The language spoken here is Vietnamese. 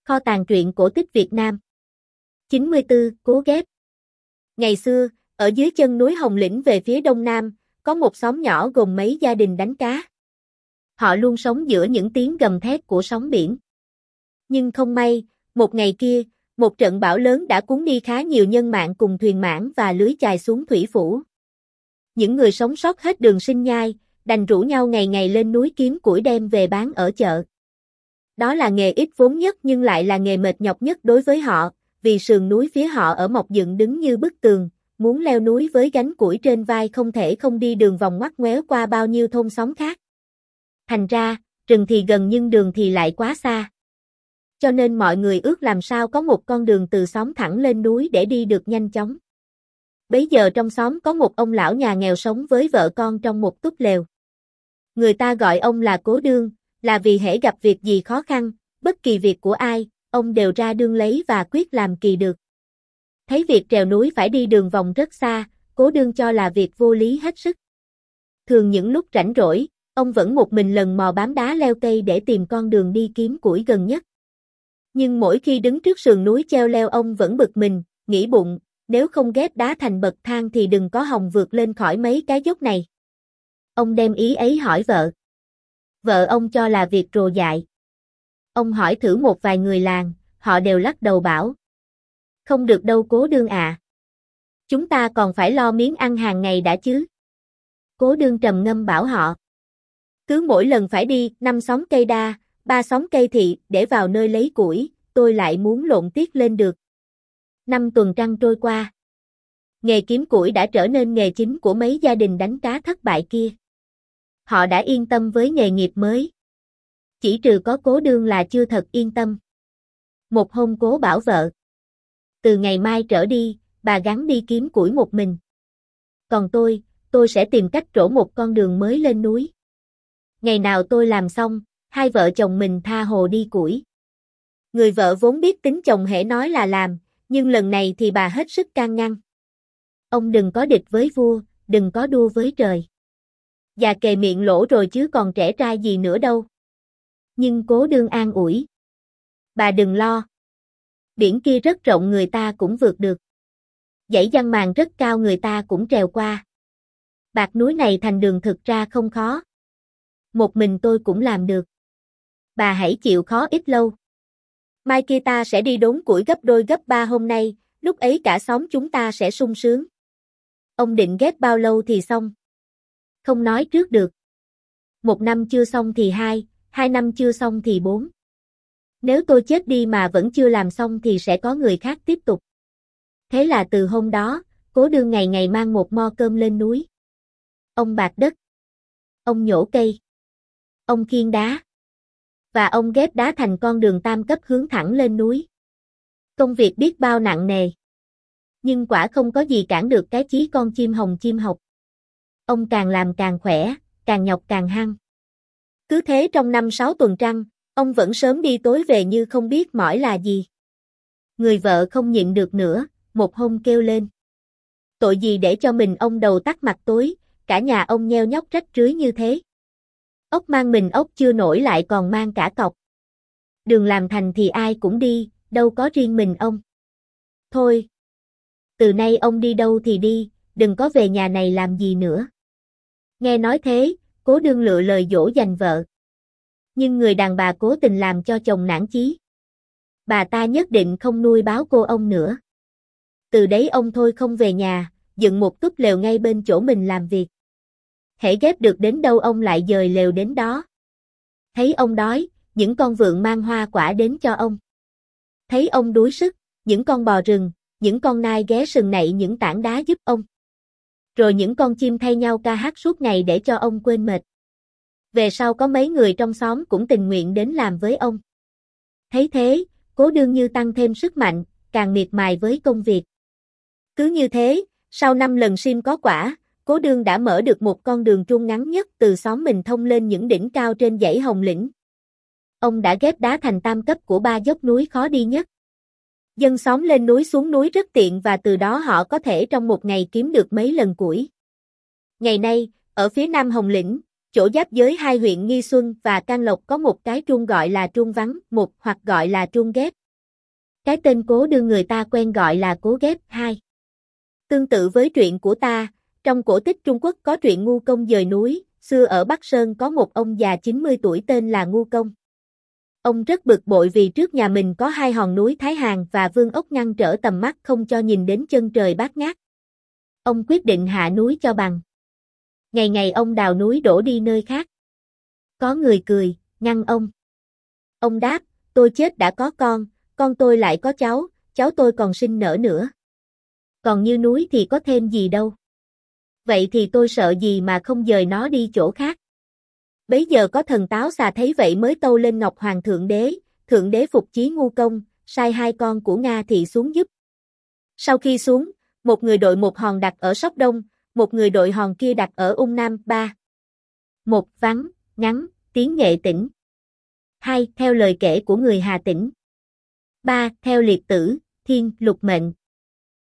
Kho tàng truyện cổ tích Việt Nam. 94. Cố ghép. Ngày xưa, ở dưới chân núi Hồng Lĩnh về phía đông nam, có một xóm nhỏ gồm mấy gia đình đánh cá. Họ luôn sống giữa những tiếng gầm thét của sóng biển. Nhưng không may, một ngày kia, một trận bão lớn đã cuốn đi khá nhiều nhân mạng cùng thuyền mãn và lưới chài xuống thủy phủ. Những người sống sót hết đường sinh nhai, đành rủ nhau ngày ngày lên núi kiếm củi đem về bán ở chợ. Đó là nghề ít vốn nhất nhưng lại là nghề mệt nhọc nhất đối với họ, vì sườn núi phía họ ở mọc dựng đứng như bức tường, muốn leo núi với gánh củi trên vai không thể không đi đường vòng ngoắt ngoéo qua bao nhiêu thôn xóm khác. Thành ra, rừng thì gần nhưng đường thì lại quá xa. Cho nên mọi người ước làm sao có một con đường từ xóm thẳng lên núi để đi được nhanh chóng. Bấy giờ trong xóm có một ông lão nhà nghèo sống với vợ con trong một túp lều. Người ta gọi ông là Cố Đương, là vì hễ gặp việc gì khó khăn, bất kỳ việc của ai, ông đều ra đương lấy và quyết làm kỳ được. Thấy việc trèo núi phải đi đường vòng rất xa, Cố Đương cho là việc vô lý hết sức. Thường những lúc rảnh rỗi, ông vẫn một mình lần mò bám đá leo cây để tìm con đường đi kiếm củi gần nhất. Nhưng mỗi khi đứng trước sườn núi treo leo ông vẫn bực mình, nghĩ bụng, nếu không ghép đá thành bậc thang thì đừng có hòng vượt lên khỏi mấy cái dốc này. Ông đem ý ấy hỏi vợ. Vợ ông cho là việc rồ dại. Ông hỏi thử một vài người làng, họ đều lắc đầu bảo. Không được đâu Cố Đương à. Chúng ta còn phải lo miếng ăn hàng ngày đã chứ. Cố Đương trầm ngâm bảo họ. Cứ mỗi lần phải đi 5 xóm cây đa, 3 xóm cây thị để vào nơi lấy củi, tôi lại muốn lộn tiết lên được. 5 tuần trăng trôi qua. Nghề kiếm củi đã trở nên nghề chính của mấy gia đình đánh cá thất bại kia. Họ đã yên tâm với nghề nghiệp mới. Chỉ trừ có Cố Đương là chưa thật yên tâm. Một hôm Cố bảo vợ. Từ ngày mai trở đi, bà gắng đi kiếm củi một mình. Còn tôi sẽ tìm cách trổ một con đường mới lên núi. Ngày nào tôi làm xong, hai vợ chồng mình tha hồ đi củi. Người vợ vốn biết tính chồng hễ nói là làm, nhưng lần này thì bà hết sức can ngăn. Ông đừng có địch với vua, đừng có đua với trời. Già kề miệng lỗ rồi chứ còn trẻ trai gì nữa đâu. Nhưng Cố Đương an ủi. Bà đừng lo. Biển kia rất rộng người ta cũng vượt được. Dãy giăng màn rất cao người ta cũng trèo qua. Bạc núi này thành đường thực ra không khó. Một mình tôi cũng làm được. Bà hãy chịu khó ít lâu. Mai kia ta sẽ đi đốn củi gấp đôi gấp ba hôm nay, lúc ấy cả xóm chúng ta sẽ sung sướng. Ông định ghép bao lâu thì xong? Không nói trước được. 1 năm chưa xong thì 2 năm chưa xong thì 4. Nếu tôi chết đi mà vẫn chưa làm xong thì sẽ có người khác tiếp tục. Thế là từ hôm đó, Cố Đương ngày ngày mang một mo cơm lên núi. Ông bạt đất. Ông nhổ cây. Ông khiêng đá. Và ông ghép đá thành con đường tam cấp hướng thẳng lên núi. Công việc biết bao nặng nề. Nhưng quả không có gì cản được cái chí con chim hồng chim học. Ông càng làm càng khỏe, càng nhọc càng hăng. Cứ thế trong 5-6 tuần trăng, ông vẫn sớm đi tối về như không biết mỏi là gì. Người vợ không nhịn được nữa, một hôm kêu lên. Tội gì để cho mình ông đầu tắt mặt tối, cả nhà ông nheo nhóc rách rưới như thế. Ốc mang mình ốc chưa nổi lại còn mang cả cọc. Đường làm thành thì ai cũng đi, đâu có riêng mình ông. Thôi. Từ nay ông đi đâu thì đi, đừng có về nhà này làm gì nữa. Nghe nói thế, Cố Đương lựa lời dỗ dành vợ. Nhưng người đàn bà cố tình làm cho chồng nản chí. Bà ta nhất định không nuôi báo cô ông nữa. Từ đấy ông thôi không về nhà, dựng một túp lều ngay bên chỗ mình làm việc. Hễ ghép được đến đâu ông lại dời lều đến đó. Thấy ông đói, những con vượn mang hoa quả đến cho ông. Thấy ông đuối sức, những con bò rừng, những con nai ghé sừng nậy những tảng đá giúp ông. Rồi những con chim thay nhau ca hát suốt ngày để cho ông quên mệt. Về sau có mấy người trong xóm cũng tình nguyện đến làm với ông. Thấy thế, Cố Đương như tăng thêm sức mạnh, càng miệt mài với công việc. Cứ như thế, sau 5 lần sim có quả, Cố Đương đã mở được một con đường trung ngắn nhất từ xóm mình thông lên những đỉnh cao trên dãy Hồng Lĩnh. Ông đã ghép đá thành tam cấp của 3 dốc núi khó đi nhất. Dân xóm lên núi xuống núi rất tiện và từ đó họ có thể trong một ngày kiếm được mấy lần củi. Ngày nay, ở phía nam Hồng Lĩnh, Chỗ giáp giới hai huyện Nghi Xuân và Can Lộc có một cái truông gọi là truông vắng, một hoặc gọi là truông ghép. Cái tên cố đương người ta quen gọi là cố ghép, hai. Tương tự với truyện của ta, trong cổ tích Trung Quốc có truyện Ngu Công dời núi, xưa ở Bắc Sơn có một ông già 90 tuổi tên là Ngu Công. Ông rất bực bội vì trước nhà mình có hai hòn núi Thái Hàn và Vương Ốc ngăn trở tầm mắt không cho nhìn đến chân trời bát ngát. Ông quyết định hạ núi cho bằng. Ngày ngày ông đào núi đổ đi nơi khác. Có người cười, ngăn ông. Ông đáp, tôi chết đã có con tôi lại có cháu tôi còn sinh nở nữa. Còn như núi thì có thêm gì đâu. Vậy thì tôi sợ gì mà không dời nó đi chỗ khác. Bấy giờ có thần Táo Xà thấy vậy mới tâu lên Ngọc Hoàng Thượng đế phục chí Ngu Công, sai hai con của Nga Thị xuống giúp. Sau khi xuống, một người đội một hòn đặt ở Sóc Đông, một người đội hòn kia đặt ở Ung Nam, 3. 1. Vắng, ngắn, tiếng Nghệ Tĩnh. 2. Theo lời kể của người Hà Tĩnh. 3. Theo liệt tử, thiên, lục mệnh.